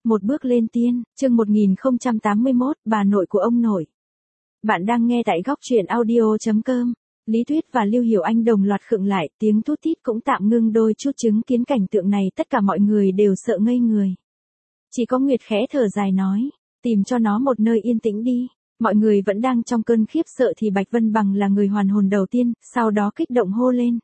Một bước lên tiên, chương 1081, bà nội của ông nội. Bạn đang nghe tại góc truyện audio.com. Lý Tuyết và Lưu Hiểu Anh đồng loạt khựng lại, tiếng thút thít cũng tạm ngưng đôi chút, chứng kiến cảnh tượng này tất cả mọi người đều sợ ngây người. Chỉ có Nguyệt khẽ thở dài nói, tìm cho nó một nơi yên tĩnh đi. Mọi người vẫn đang trong cơn khiếp sợ thì Bạch Vân Bằng là người hoàn hồn đầu tiên, sau đó kích động hô lên.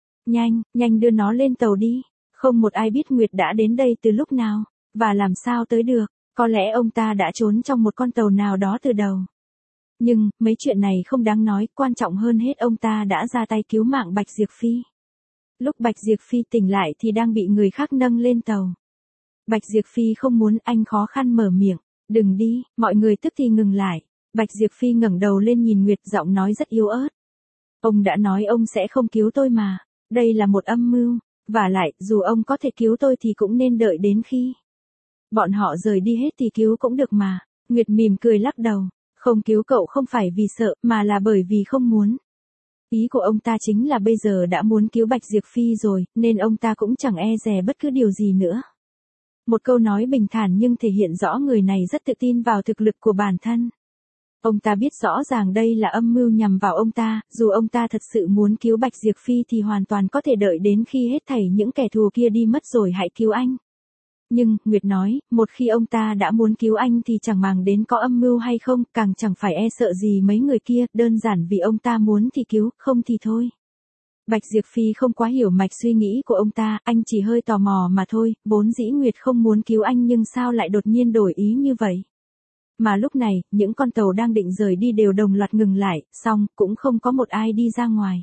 Nhanh đưa nó lên tàu đi. Không một ai biết Nguyệt đã đến đây từ lúc nào, và làm sao tới được, có lẽ ông ta đã trốn trong một con tàu nào đó từ đầu. Nhưng, mấy chuyện này không đáng nói, quan trọng hơn hết ông ta đã ra tay cứu mạng Bạch Diệp Phi. Lúc Bạch Diệp Phi tỉnh lại thì đang bị người khác nâng lên tàu. Bạch Diệp Phi không muốn, anh khó khăn mở miệng, đừng đi, mọi người tức thì ngừng lại. Bạch Diệp Phi ngẩng đầu lên nhìn Nguyệt, giọng nói rất yếu ớt. Ông đã nói ông sẽ không cứu tôi mà, đây là một âm mưu, vả lại, dù ông có thể cứu tôi thì cũng nên đợi đến khi bọn họ rời đi hết thì cứu cũng được mà. Nguyệt mỉm cười lắc đầu, không cứu cậu không phải vì sợ, mà là bởi vì không muốn. Ý của ông ta chính là bây giờ đã muốn cứu Bạch Diệp Phi rồi, nên ông ta cũng chẳng e dè bất cứ điều gì nữa. Một câu nói bình thản nhưng thể hiện rõ người này rất tự tin vào thực lực của bản thân. Ông ta biết rõ ràng đây là âm mưu nhằm vào ông ta, dù ông ta thật sự muốn cứu Bạch Diệp Phi thì hoàn toàn có thể đợi đến khi hết thảy những kẻ thù kia đi mất rồi hãy cứu anh. Nhưng, Nguyệt nói, một khi ông ta đã muốn cứu anh thì chẳng màng đến có âm mưu hay không, càng chẳng phải e sợ gì mấy người kia, đơn giản vì ông ta muốn thì cứu, không thì thôi. Bạch Diệp Phi không quá hiểu mạch suy nghĩ của ông ta, anh chỉ hơi tò mò mà thôi, vốn dĩ Nguyệt không muốn cứu anh nhưng sao lại đột nhiên đổi ý như vậy. Mà lúc này, những con tàu đang định rời đi đều đồng loạt ngừng lại, xong, cũng không có một ai đi ra ngoài.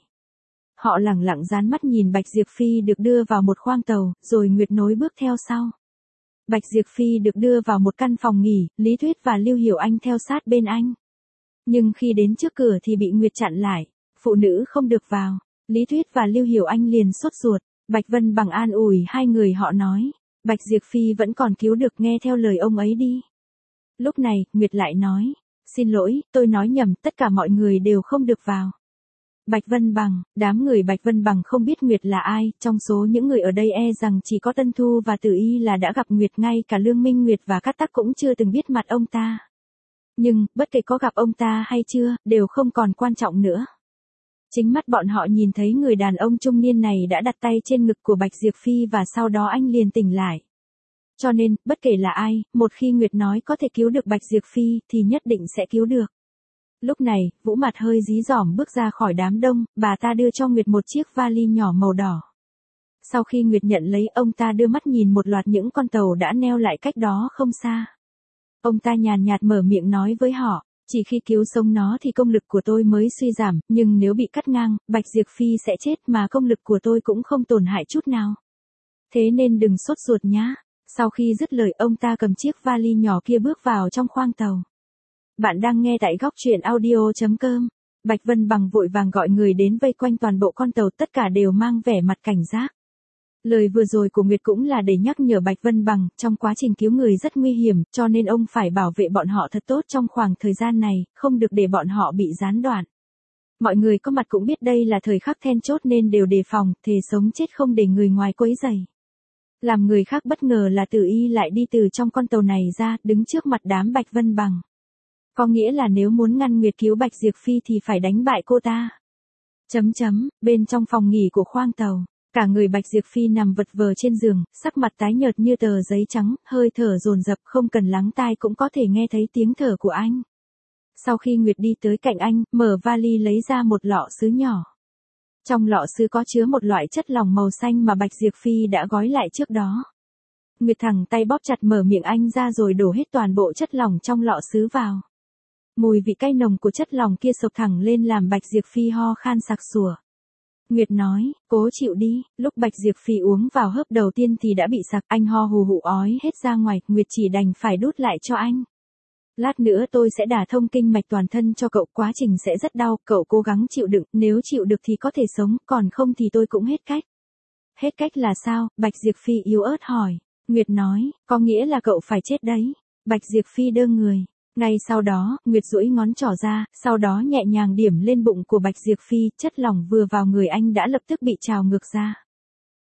Họ lẳng lặng dán mắt nhìn Bạch Diệp Phi được đưa vào một khoang tàu, rồi Nguyệt nối bước theo sau. Bạch Diệp Phi được đưa vào một căn phòng nghỉ, Lý Tuyết và Lưu Hiểu Anh theo sát bên anh. Nhưng khi đến trước cửa thì bị Nguyệt chặn lại, phụ nữ không được vào. Lý Tuyết và Lưu Hiểu Anh liền sốt ruột, Bạch Vân Bằng an ủi hai người họ nói, Bạch Diệp Phi vẫn còn cứu được, nghe theo lời ông ấy đi. Lúc này, Nguyệt lại nói, xin lỗi, tôi nói nhầm, tất cả mọi người đều không được vào. Bạch Vân Bằng, đám người Bạch Vân Bằng không biết Nguyệt là ai, trong số những người ở đây e rằng chỉ có Tân Thu và Từ Y là đã gặp Nguyệt, ngay cả Lương Minh Nguyệt và Cát Tắc cũng chưa từng biết mặt ông ta. Nhưng, bất kể có gặp ông ta hay chưa, đều không còn quan trọng nữa. Chính mắt bọn họ nhìn thấy người đàn ông trung niên này đã đặt tay trên ngực của Bạch Diệp Phi và sau đó anh liền tỉnh lại. Cho nên, bất kể là ai, một khi Nguyệt nói có thể cứu được Bạch Diệp Phi thì nhất định sẽ cứu được. Lúc này, Vũ mặt hơi dí dỏm bước ra khỏi đám đông, bà ta đưa cho Nguyệt một chiếc vali nhỏ màu đỏ. Sau khi Nguyệt nhận lấy, ông ta đưa mắt nhìn một loạt những con tàu đã neo lại cách đó không xa. Ông ta nhàn nhạt mở miệng nói với họ, chỉ khi cứu sống nó thì công lực của tôi mới suy giảm, nhưng nếu bị cắt ngang, Bạch Diệp Phi sẽ chết mà công lực của tôi cũng không tổn hại chút nào. Thế nên đừng sốt ruột nhá. Sau khi dứt lời, ông ta cầm chiếc vali nhỏ kia bước vào trong khoang tàu. Bạn đang nghe tại góc truyện audio.com. Bạch Vân Bằng vội vàng gọi người đến vây quanh toàn bộ con tàu, tất cả đều mang vẻ mặt cảnh giác. Lời vừa rồi của Nguyệt cũng là để nhắc nhở Bạch Vân Bằng, trong quá trình cứu người rất nguy hiểm, cho nên ông phải bảo vệ bọn họ thật tốt trong khoảng thời gian này, không được để bọn họ bị gián đoạn. Mọi người có mặt cũng biết đây là thời khắc then chốt nên đều đề phòng, thề sống chết không để người ngoài quấy rầy. Làm người khác bất ngờ là Từ Y lại đi từ trong con tàu này ra, đứng trước mặt đám Bạch Vân Bằng. Có nghĩa là nếu muốn ngăn Nguyệt cứu Bạch Diệp Phi thì phải đánh bại cô ta. Bên trong phòng nghỉ của khoang tàu, cả người Bạch Diệp Phi nằm vật vờ trên giường, sắc mặt tái nhợt như tờ giấy trắng, hơi thở dồn dập, không cần lắng tai cũng có thể nghe thấy tiếng thở của anh. Sau khi Nguyệt đi tới cạnh anh, mở vali lấy ra một lọ sứ nhỏ. Trong lọ sứ có chứa một loại chất lỏng màu xanh mà Bạch Diệp Phi đã gói lại trước đó. Nguyệt thẳng tay bóp chặt mở miệng anh ra rồi đổ hết toàn bộ chất lỏng trong lọ sứ vào. Mùi vị cay nồng của chất lỏng kia sộc thẳng lên làm Bạch Diệp Phi ho khan sặc sủa. Nguyệt nói, cố chịu đi, lúc Bạch Diệp Phi uống vào hớp đầu tiên thì đã bị sặc, anh ho hù hụ ói hết ra ngoài, Nguyệt chỉ đành phải đút lại cho anh. Lát nữa tôi sẽ đả thông kinh mạch toàn thân cho cậu, quá trình sẽ rất đau, cậu cố gắng chịu đựng, nếu chịu được thì có thể sống, còn không thì tôi cũng hết cách. Hết cách là sao? Bạch Diệp Phi yếu ớt hỏi. Nguyệt nói, có nghĩa là cậu phải chết đấy. Bạch Diệp Phi đơ người. Ngay sau đó, Nguyệt duỗi ngón trỏ ra, sau đó nhẹ nhàng điểm lên bụng của Bạch Diệp Phi, chất lỏng vừa vào người anh đã lập tức bị trào ngược ra.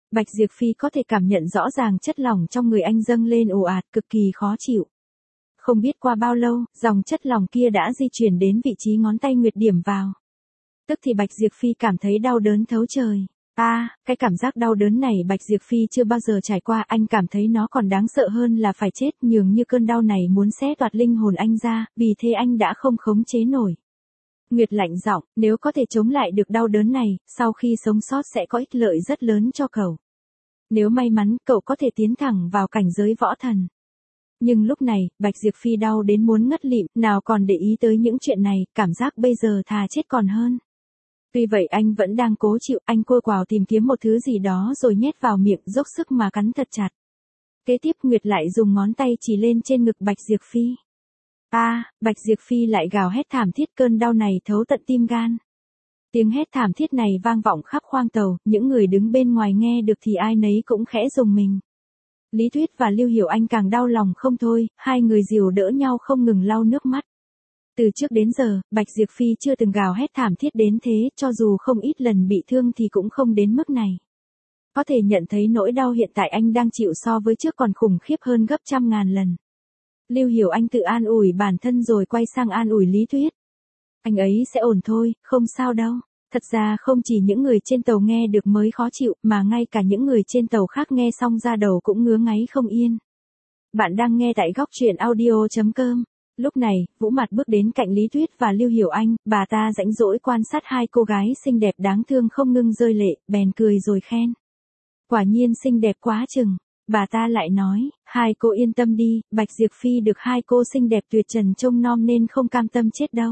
Bạch Diệp Phi có thể cảm nhận rõ ràng chất lỏng trong người anh dâng lên ồ ạt, cực kỳ khó chịu. Không biết qua bao lâu, dòng chất lỏng kia đã di chuyển đến vị trí ngón tay Nguyệt điểm vào. Tức thì Bạch Diệp Phi cảm thấy đau đớn thấu trời. Cái cảm giác đau đớn này Bạch Diệp Phi chưa bao giờ trải qua, anh cảm thấy nó còn đáng sợ hơn là phải chết, nhường như cơn đau này muốn xé toạc linh hồn anh ra, vì thế anh đã không khống chế nổi. Nguyệt lạnh giọng, nếu có thể chống lại được đau đớn này, sau khi sống sót sẽ có ích lợi rất lớn cho cậu. Nếu may mắn, cậu có thể tiến thẳng vào cảnh giới võ thần. Nhưng lúc này, Bạch Diệp Phi đau đến muốn ngất lịm, nào còn để ý tới những chuyện này, cảm giác bây giờ thà chết còn hơn. Tuy vậy anh vẫn đang cố chịu, anh cua quào tìm kiếm một thứ gì đó rồi nhét vào miệng, dốc sức mà cắn thật chặt. Kế tiếp Nguyệt lại dùng ngón tay chỉ lên trên ngực Bạch Diệp Phi. Bạch Diệp Phi lại gào hét thảm thiết, cơn đau này thấu tận tim gan. Tiếng hét thảm thiết này vang vọng khắp khoang tàu, những người đứng bên ngoài nghe được thì ai nấy cũng khẽ rùng mình. Lý Tuyết và Lưu Hiểu Anh càng đau lòng không thôi, hai người dìu đỡ nhau không ngừng lau nước mắt. Từ trước đến giờ, Bạch Diệp Phi chưa từng gào hét thảm thiết đến thế, cho dù không ít lần bị thương thì cũng không đến mức này. Có thể nhận thấy nỗi đau hiện tại anh đang chịu so với trước còn khủng khiếp hơn gấp trăm ngàn lần. Lưu Hiểu Anh tự an ủi bản thân rồi quay sang an ủi Lý Tuyết. Anh ấy sẽ ổn thôi, không sao đâu. Thật ra không chỉ những người trên tàu nghe được mới khó chịu, mà ngay cả những người trên tàu khác nghe xong ra đầu cũng ngứa ngáy không yên. Bạn đang nghe tại góc truyện audio.com. Lúc này, Vũ Mạt bước đến cạnh Lý Tuyết và Lưu Hiểu Anh, bà ta rãnh rỗi quan sát hai cô gái xinh đẹp đáng thương không ngưng rơi lệ, bèn cười rồi khen. Quả nhiên xinh đẹp quá chừng. Bà ta lại nói, hai cô yên tâm đi, Bạch Diệp Phi được hai cô xinh đẹp tuyệt trần trông nom nên không cam tâm chết đâu.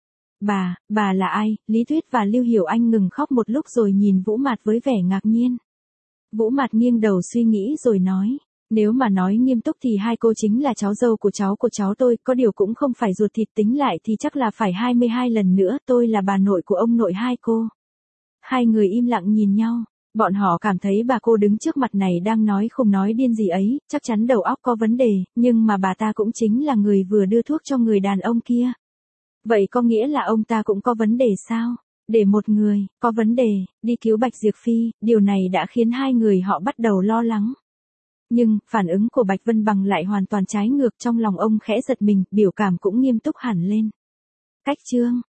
Bà là ai? Lý Tuyết và Lưu Hiểu Anh ngừng khóc một lúc rồi nhìn Vũ Mạt với vẻ ngạc nhiên. Vũ Mạt nghiêng đầu suy nghĩ rồi nói, nếu mà nói nghiêm túc thì hai cô chính là cháu dâu của cháu tôi, có điều cũng không phải ruột thịt, tính lại thì chắc là phải 22 lần nữa, tôi là bà nội của ông nội hai cô. Hai người im lặng nhìn nhau. Bọn họ cảm thấy bà cô đứng trước mặt này đang nói không nói điên gì ấy, chắc chắn đầu óc có vấn đề, nhưng mà bà ta cũng chính là người vừa đưa thuốc cho người đàn ông kia. Vậy có nghĩa là ông ta cũng có vấn đề sao? Để một người, có vấn đề, đi cứu Bạch Diệp Phi, điều này đã khiến hai người họ bắt đầu lo lắng. Nhưng, phản ứng của Bạch Vân Bằng lại hoàn toàn trái ngược, trong lòng ông khẽ giật mình, biểu cảm cũng nghiêm túc hẳn lên. Cách chương